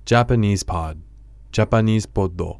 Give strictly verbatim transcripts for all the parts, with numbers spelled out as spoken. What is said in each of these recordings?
Japanese Pod Japanese Poddo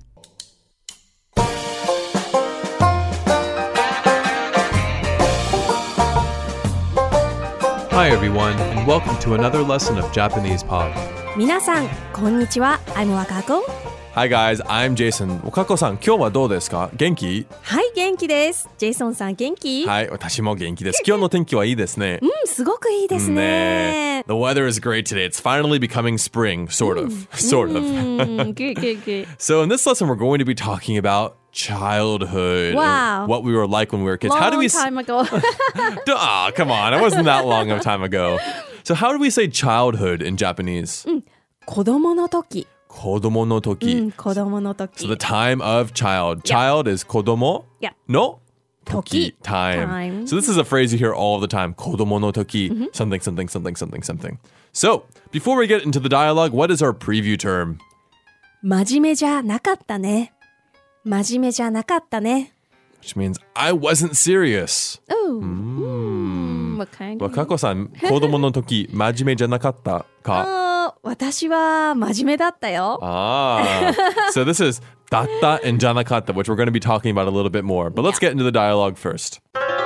Hi everyone, and welcome to another lesson of Japanese Pod. 皆さん、こんにちは。I'm Wakako.Hi guys, I'm Jason. Wakako さん、今日はどうですか？元気？ はい、元気です。ジェイソンさん、元気？ はい、私も元気です。今日の天気はいいですね。 うん、すごくいいですね。 ね The weather is great today. It's finally becoming spring, sort of. Sort of. Good, good, good. So in this lesson, we're going to be talking about childhood. Wow. What we were like when we were kids. Long How do we time ago. Oh, come on. It wasn't that long of a time ago. So how do we say childhood in Japanese? うん、子供の時。 子供の時。 うん、子供の時。 So the time of child. Child is 子供 Yeah. の時. Toki. Time. Time. So this is a phrase you hear all the time. 子供の時. Mm-hmm. Something, something, something, something, something. So before we get into the dialogue, what is our preview term? 真面目じゃなかったね。真面目じゃなかったね。 Which means I wasn't serious. Oh. Mm. What kind of? 若子さん、子供の時、真面目じゃなかったか？ あ、私は真面目だったよ。 Ah. So this is だった and じゃなかった, which we're going to be talking about a little bit more. But let's get into the dialogue first.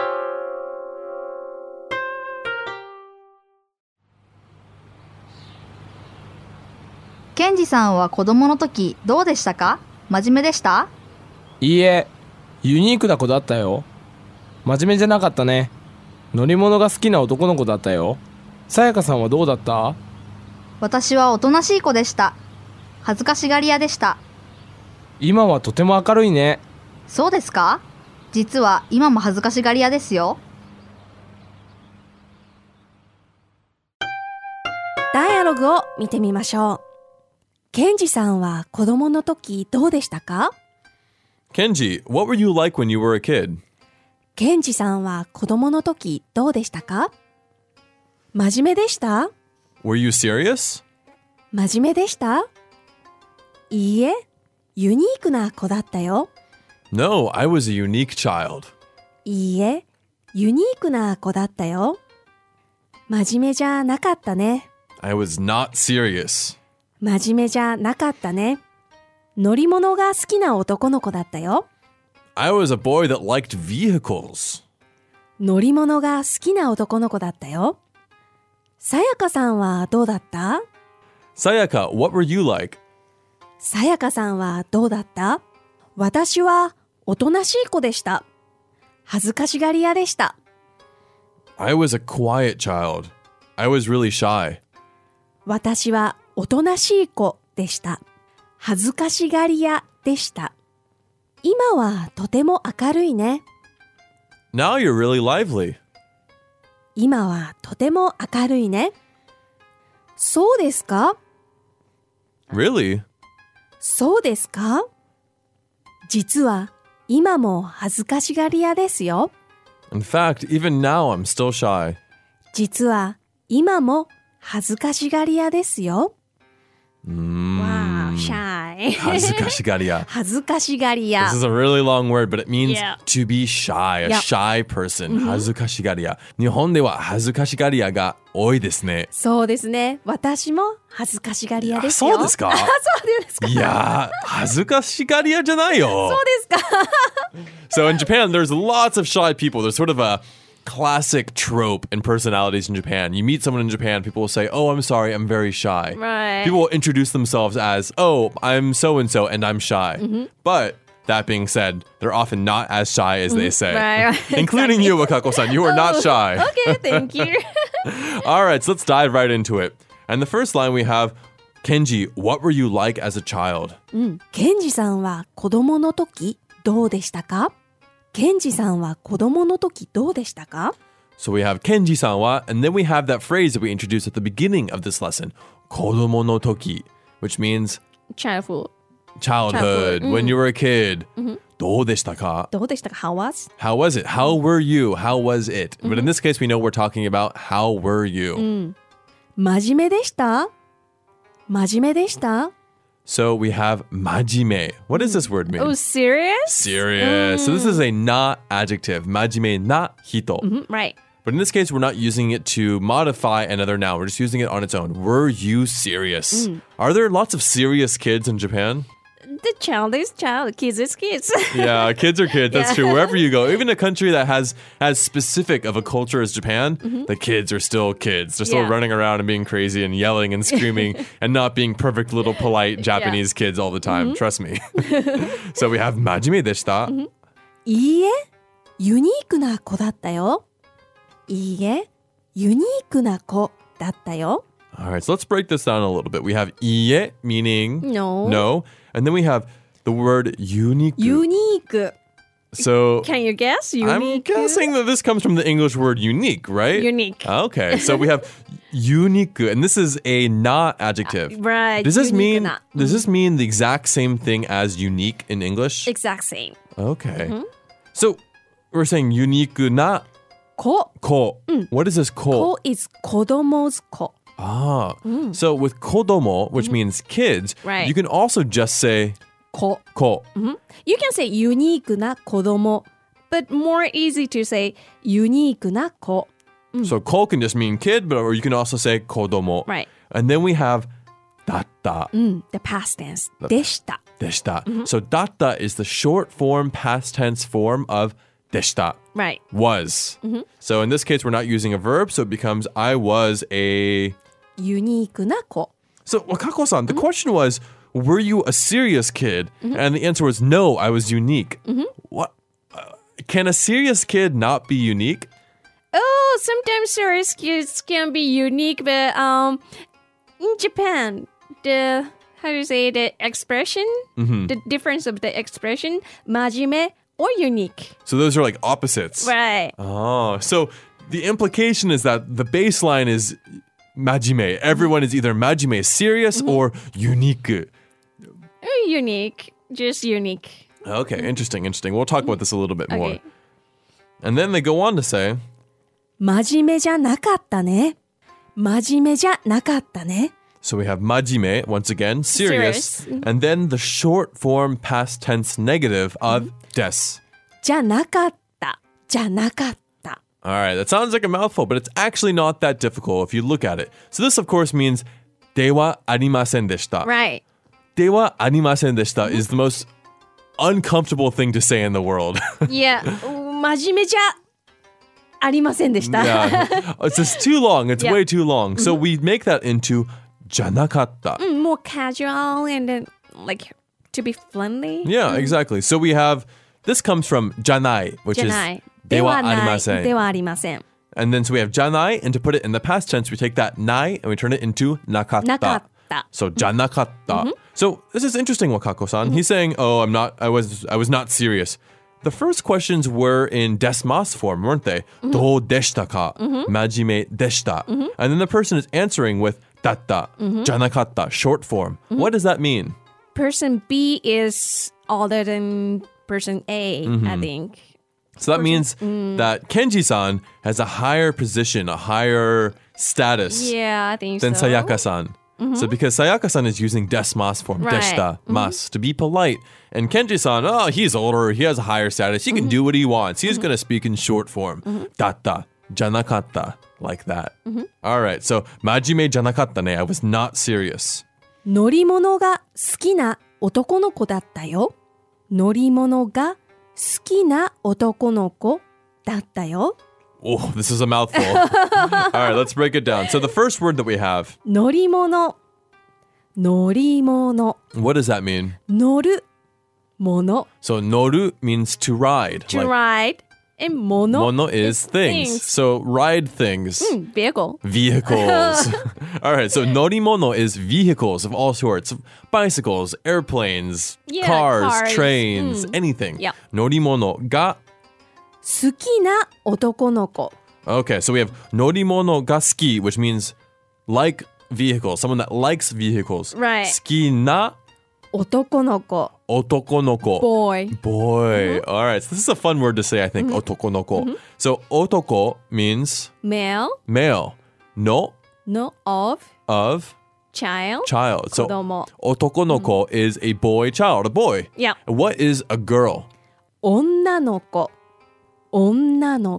ケンジさんは子供の時どうでしたか？真面目でした？ いいえ、ユニークな子だったよ。真面目じゃなかったね。乗り物が好きな男の子だったよ。さやかさんはどうだった？ 私はおとなしい子でした。恥ずかしがり屋でした。 今はとても明るいね。 そうですか？実は今も恥ずかしがり屋ですよ。 ダイアログを見てみましょう。ケンジさんは子供の時どうでしたか？ Kenji, what were you like when you were a kid? ケンジさんは子供の時どうでしたか？真面目でした？ Were you serious? 真面目でした？いいえ、ユニークな子だったよ。 No, I was a unique child. いいえ、ユニークな子だったよ。真面目じゃなかったね。 I was not serious. 真面目じゃなかったね。乗り物が好きな男の子だったよ。 I was a boy that liked vehicles. 乗り物が好きな男の子だったよ。さやかさんはどうだった？ Sayaka, what were you like? さやかさんはどうだった？私はおとなしい子でした。恥ずかしがり屋でした。 I was a quiet child. I was really shy. 私はおとなしい子でした。恥ずかしがり屋でした。今はとても明るいね。 Now you're really lively. 今はとても明るいね。そうですか？ Really? そうですか？実は今も恥ずかしがり屋ですよ。 In fact, even now I'm still shy. 実は今も恥ずかしがり屋ですよ。 Mm. Wow, shy. 恥ずかしがり屋。 恥ずかしがり屋。 This is a really long word, but it means Yeah. to be shy, a Yep. shy person. 恥ずかしがり屋。日本では恥ずかしがり屋が多いですね。 そうですね。私も恥ずかしがり屋ですよ。 そうですか？ そうですか。 いや、恥ずかしがり屋じゃないよ。 そうですか。 So in Japan, there's lots of shy people. There's sort of a classic trope in personalities in Japan. You meet someone in Japan, people will say, "Oh, I'm sorry, I'm very shy." Right. People will introduce themselves as, "Oh, I'm so-and-so and I'm shy." Mm-hmm. But that being said, they're often not as shy as they say. Right, right. Including you, Wakako-san. You are not shy. Okay, thank you. All right, so let's dive right into it. And the first line we have, Kenji, what were you like as a child? うん、ケンジさんは子供の時どうでしたか？ケンジさんは子供の時どうでしたか？ So we have Kenji-san wa, and then we have that phrase that we introduced at the beginning of this lesson, 子供の時, which means Childhood. childhood, Childhood. when Mm. you were a kid. Mm-hmm. どうでしたか? どうでしたか？ How was? How was it? How were you? How was it? Mm-hmm. But in this case, we know we're talking about how were you? うん。真面目でした？真面目でした？ So we have 真面目. What does this word mean? Oh, serious? Serious. So this is a na adjective. 真面目な人. Mm-hmm, right. But But in this case, we're not using it to modify another noun. We're just using it on its own. Were you serious? Are there lots of serious kids in Japan? The child is child, kids is kids. Yeah, kids are kids. That's Yeah. true. Wherever you go, even a country that has as specific of a culture as Japan, the kids are still kids. They're still Yeah. running around and being crazy and yelling and screaming and not being perfect little polite Japanese kids all the time. Trust me. So we have majime deshita. いいえ、ユニークな子だったよ。いいえ、ユニークな子だったよ。 All right, so let's break this down a little bit. We have iie, meaning No. no, and then we have the word unique. ユニーク。 So Can you guess? I'm ユニーク guessing that this comes from the English word unique, right? Unique. Okay, so we have unique, and this is a not adjective. Right. Does this ユニーク mean な does this mean the exact same thing as unique in English? Exact same. Okay. So we're saying unique na 子。 ko. What is this ko? 子 is 子供's 子。 Ah. So with kodomo, which means kids, Right. you can also just say 子。 ko. You can say ユニークな子供 but more easy to say ユニークな子。 So ko can just mean kid, but or you can also say kodomo. Right. And then we have datta. うん。The past tense でした。 Deshita. So datta is the short form past tense form of deshita. Right. Was. So in this case, we're not using a verb, so it becomes I was a. ユニークな子。 So Wakako-san, the question was, were you a serious kid? And the answer was no, I was unique. What? Uh, can a serious kid not be unique? Oh, sometimes serious kids can be unique, but um, in Japan, the how do you say the expression, the difference of the expression, 真面目 or unique, So those are like opposites. right? Oh, so the implication is that the baseline is majime. Everyone is either majime, serious, or unique. Oh, unique, just unique. Okay, interesting, interesting. We'll talk about this a little bit more. Okay. And then they go on to say, 真面目じゃなかったね。真面目じゃなかったね。 so we have majime, once again, serious, Serious. and then the short form past tense negative of des. じゃなかった。じゃなかった。 All right, that sounds like a mouthful, but it's actually not that difficult if you look at it. So this, of course, means dewa arimasen deshita. Right. Dewa arimasen deshita is the most uncomfortable thing to say in the world. Yeah. 真面目じゃありませんでした。 Yeah. It's just too long. It's Yeah. way too long. So we make that into janakatta. More casual and then like to be friendly. Yeah, exactly. So we have, this comes from janai, which じゃない。 is で dewa はない。 arimasen. ではありません。 And then so we have janai, and to put it in the past tense, we take that nai and we turn it into nakatta. なかった。 So janakatta. So this is interesting, Wakako-san. He's saying, "Oh, I'm not. I was. I was not serious." The first questions were in desmas form, weren't they? Do deshita ka, majime deshita, and then the person is answering with datta, janakatta, short form. What does that mean? Person B is older than person A, I think. So that means that Kenji-san has a higher position, a higher status Yeah, I think than so. Sayaka-san. So because Sayaka-san is using desmas form, Right. deshita, mas, to be polite. And Kenji-san, oh, he's older, he has a higher status, he can do what he wants. He's going to speak in short form. Datta, janakatta, like that. All right, so majime janakatta ne, I was not serious. 乗り物が好きな男の子だったよ。乗り物が好きな男の子だったよ。 Oh, this is a mouthful. All right, let's break it down. So the first word that we have, 乗り物。乗り物。 what does that mean? 乗る。もの。 So noru means to ride. To like, ride. And もの。 mono is things. things. So ride things. Vehicle. Vehicles. All right, so norimono is vehicles of all sorts. Bicycles, airplanes, Yeah, cars, cars. trains, anything. Yeah. Norimono ga. 好きな男の子。 Okay, so we have norimono ga suki, which means like vehicles, someone that likes vehicles. Right. Suki na 男の子。 otokonoko. Boy. Boy. All right, so this is a fun word to say, I think, otokonoko. So otoko means Male. male. No, No of. of, Child. child. So 子供。 otokonoko is a boy child, a boy. Yeah. What is a girl? 女の子。女の子。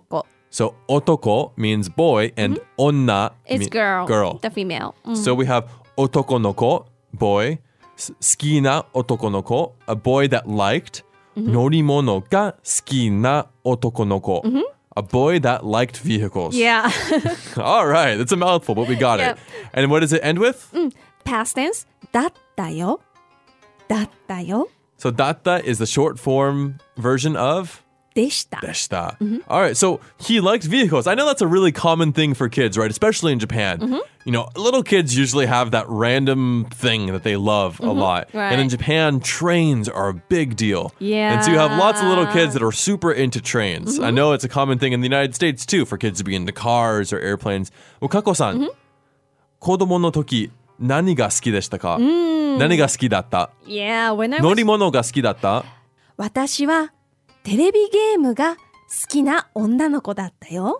So, otoko means boy, and onna It's mean- girl. girl. The female. Mm. So we have otoko no ko, boy, s- suki na otoko no ko, a boy that liked, norimono ga suki na otoko no ko, a boy that liked vehicles. Yeah. All right, that's a mouthful, but we got Yep. it. And what does it end with? Past tense. だったよ。だったよ。 So datta is the short form version of でした。 deshita. All right, so he liked vehicles. I know that's a really common thing for kids, right? Especially in Japan. You know, little kids usually have that random thing that they love a lot. Right. And in Japan, trains are a big deal. Yeah. And so you have lots of little kids that are super into trains. I know it's a common thing in the United States too for kids to be into cars or airplanes. Well, Kako-san, 子供の時何が好きでしたか？何が好きだった？ Yeah, when I 乗 was... り物が好きだった？ 私はテレビゲームが好きな女の子だったよ。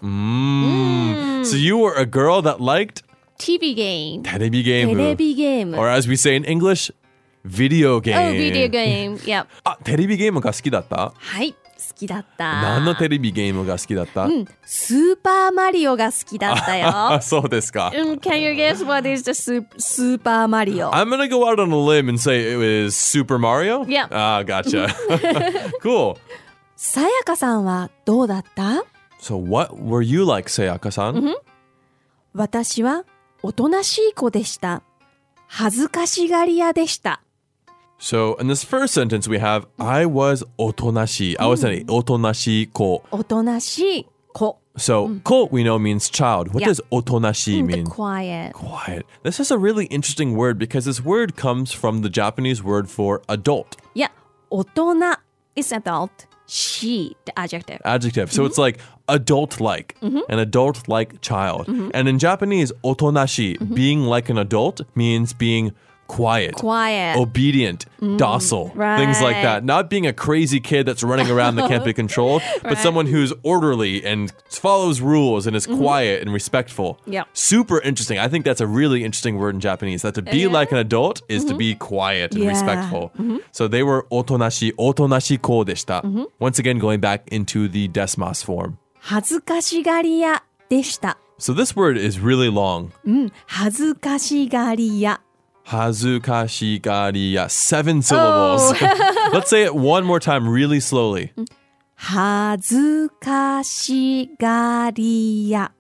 Mm. So you were a girl that liked テレビゲーム。 テレビゲーム。 テレビゲーム。 Or as we say in English, video game. Oh, video game. Yep. あ、テレビゲームが好きだった？ はい、好きだった。 何のテレビゲームが好きだった？ うん、スーパーマリオが好きだったよ。 あ、そうですか。 うん、Can you guess what is the スースーパーマリオ I'm gonna go out on a limb and say it was Super Mario? Yeah. Ah, gotcha. Cool. さやかさんはどうだった So what were you like, Sayaka-san? 私はおとなしい子でした。恥ずかしがり屋でした。 So in this first sentence we have, I was otonashi. I was an otonashi ko. おとなしい子。 So ko we know means child. What Yeah. does otonashi The mean? quiet. Quiet. This is a really interesting word because this word comes from the Japanese word for adult. いや、大人 is adult.She, the adjective. Adjective. So it's like adult-like, an adult-like child. And in Japanese, otonashi, being like an adult, means being quiet, Quiet. obedient, docile, things like right. that. Not being a crazy kid that's running around that can't be controlled, but someone who's orderly and follows rules and is quiet and respectful. Yep. Super interesting. I think that's a really interesting word in Japanese. That to be like an adult is to be quiet and Yeah. respectful. So they were otonashi, otonashi ko deshita. Once again, going back into the desmas form. 恥ずかしがり屋でした。 So this word is really long. うん、恥ずかしがり屋。 Hazukashigariya. Seven syllables. Let's say it one more time really slowly. 恥ずかしがり屋。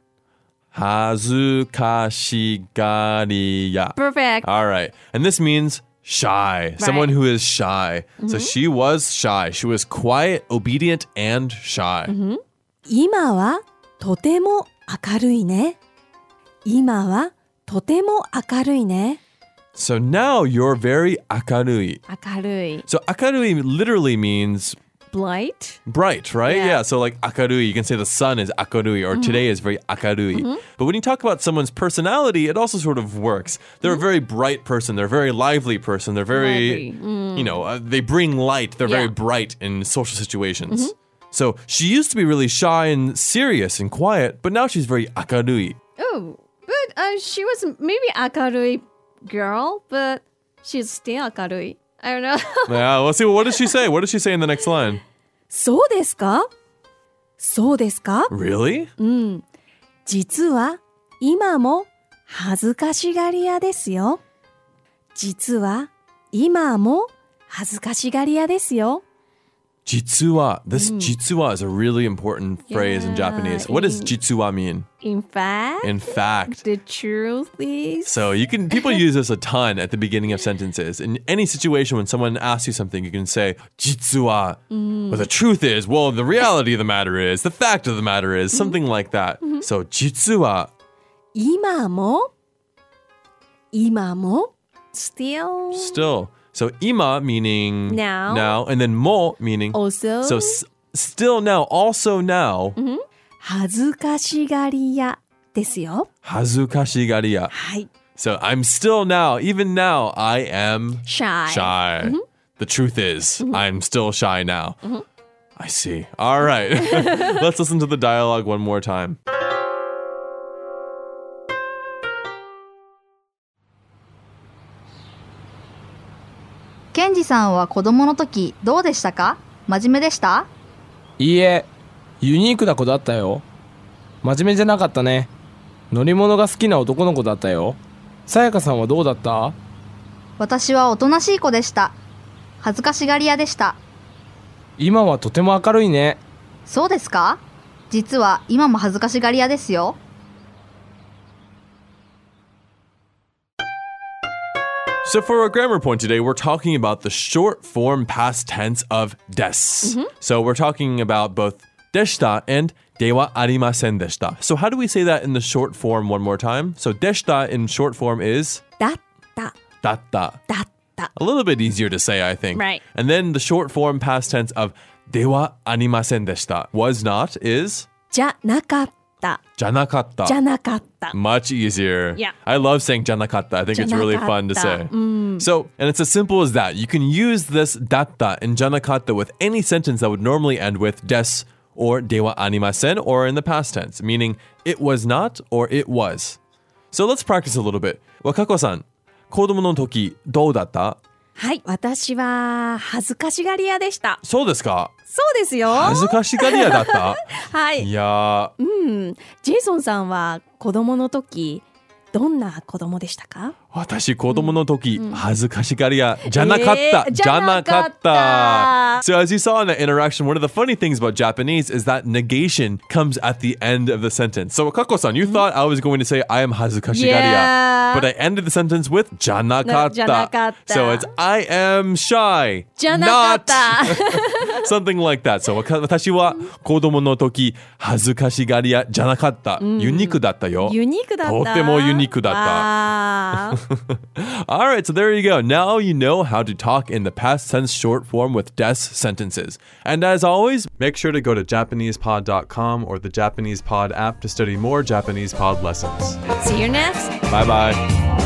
Hazukashigariya. Perfect. All right. And this means shy. Someone who is shy. So she was shy. She was quiet, obedient, and shy. 今はとても明るいね。今はとても明るいね。 So now you're very akarui. 明るい。 So akarui literally means Bright. bright, right? Yeah. Yeah. So like akarui, you can say the sun is akarui or today is very akarui. But when you talk about someone's personality, it also sort of works. They're a very bright person. They're a very lively person. They're very, you know, uh, they bring light. They're very Yeah. bright in social situations. So she used to be really shy and serious and quiet, but now she's very akarui. Oh, but uh, she was maybe 明るい girl, but she's still 明るい. I don't know. Yeah, let's see. What does she say? What does she say in the next line? そうですかそうですか Really? 実は今も恥ずかしがり屋ですよ。実は今も恥ずかしがり屋ですよ。 Jitsuwa. This jitsuwa is a really important phrase in Yeah, Japanese. What does in- jitsuwa mean? In fact, In fact. the truth is... So you can people use this a ton at the beginning of sentences. In any situation when someone asks you something, you can say jitsuwa. Well, the truth is, well, the reality of the matter is, the fact of the matter is, something like that. So jitsuwa. 今も今も still Still. So ima meaning Now. now, and then mo meaning also so s- still now, also now. 恥ずかしがり屋ですよ。 Hazukashigariya. はい。 So I'm still now, even now, I am Shy. shy. The truth is, I'm still shy now. I see. All right. Let's listen to the dialogue one more time. ケンジさんは子供の時どうでしたか？真面目でした？ いいえ、ユニークな子だったよ。 真面目じゃなかったね。乗り物が好きな男の子だったよ。さやかさんはどうだった？ 私はおとなしい子でした。恥ずかしがり屋でした。 今はとても明るいね。 そうですか？実は今も恥ずかしがり屋ですよ。 So for our grammar point today, we're talking about the short form past tense of des. So we're talking about both deshita and dewa arimasen deshita. So how do we say that in the short form one more time? So deshita in short form is だった、 datta. だった。 A little bit easier to say, I think. Right. And then the short form past tense of dewa arimasen deshita, was not, is じゃなかった、 janakatta. じゃなかった。 Much easier. Yeah. I love saying janakatta. I think it's really fun to say. Janakatta. So, and it's as simple as that. You can use this datta and janakatta with any sentence that would normally end with des or dewa animasen or in the past tense, meaning it was not or it was. So let's practice a little bit. Wakako-san, 子供の時どうだった？ はい、私は恥ずかしがり屋でした。 そうですか？ そうですよ。 恥ずかしがり屋だった？ はいいやー、 うん、ジェイソンさんは子供の時どんな子供でしたか？ 私子供の時、恥ずかしがり屋じゃなかった、 えーじゃなかった。 じゃなかった。 So as you saw in the interaction, one of the funny things about Japanese is that negation comes at the end of the sentence. So Kako-san, you thought I was going to say I am 恥ずかしがり屋 Yeah. but I ended the sentence with じゃなかった。 じゃなかった So it's I am shy じゃなかっ not た。 something like that. So 私は子供の時恥ずかしがり屋じゃなかった。ユニークだったよ。 ユニークだった。 とってもユニークだった。 あー All right, so there you go. Now you know how to talk in the past tense short form with des sentences. And as always, make sure to go to Japanese pod dot com or the Japanese Pod app to study more Japanese Pod lessons. See you next. Bye bye.